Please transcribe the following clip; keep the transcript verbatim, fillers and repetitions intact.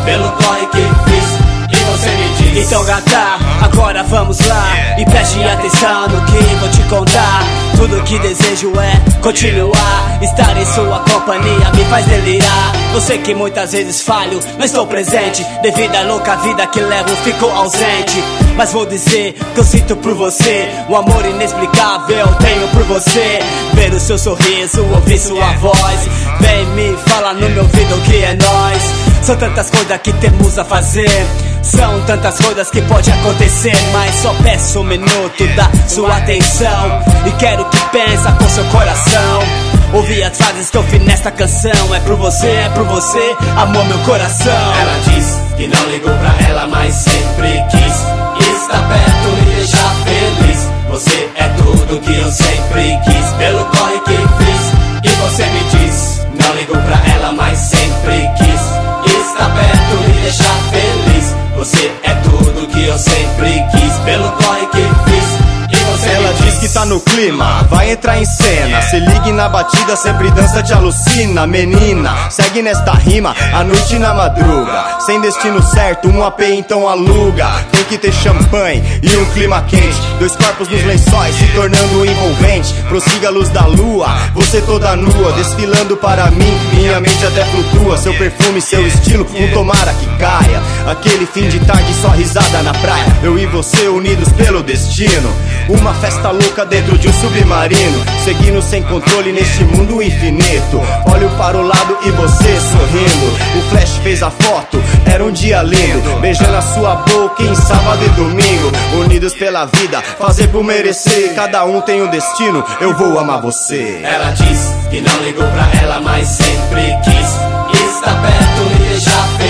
pelo corre que fiz. E você me diz: então gata, agora vamos lá, e preste atenção no que vou te contar. Tudo que desejo é continuar, estar em sua companhia me faz delirar. Você que muitas vezes falho, não estou presente, devido à louca vida que levo, fico ausente. Mas vou dizer que eu sinto por você, o amor inexplicável eu tenho por você. Ver o seu sorriso, ouvir sua voz, vem me fala no meu ouvido que é nós. São tantas coisas que temos a fazer, são tantas coisas que pode acontecer, mas só peço um minuto da sua atenção e quero que pensa com seu coração. Ouvi as frases que eu fiz nesta canção. É por você, é por você, amor meu coração. Ela diz que não ligou pra ela, mas sempre quis estar perto e deixar feliz. Você é tudo que eu sempre quis, pelo corre que fiz. E você me diz: não ligou pra ela, mas sempre quis estar perto e deixar feliz. Você é tudo que eu sempre quis, pelo corre que fiz. Ela diz que tá no clima, vai entrar em cena. Se ligue na batida, sempre dança, te alucina. Menina, segue nesta rima, a noite na madruga. Sem destino certo, um A P então aluga. Tem que ter champanhe e um clima quente, dois corpos nos lençóis, se tornando envolvente. Prossiga a luz da lua, você toda nua, desfilando para mim, minha mente até flutua. Seu perfume, seu estilo, um tomara que caia. Aquele fim de tarde, só risada na praia, eu e você unidos pelo destino. Uma festa louca dentro de um submarino, seguindo sem controle neste mundo infinito. Olho para o lado e você sorrindo. O flash fez a foto, era um dia lindo, beijando a sua boca em sábado e domingo. Unidos pela vida, fazer por merecer. Cada um tem um destino, eu vou amar você. Ela diz que não ligou pra ela, mas sempre quis estar perto e deixar feliz.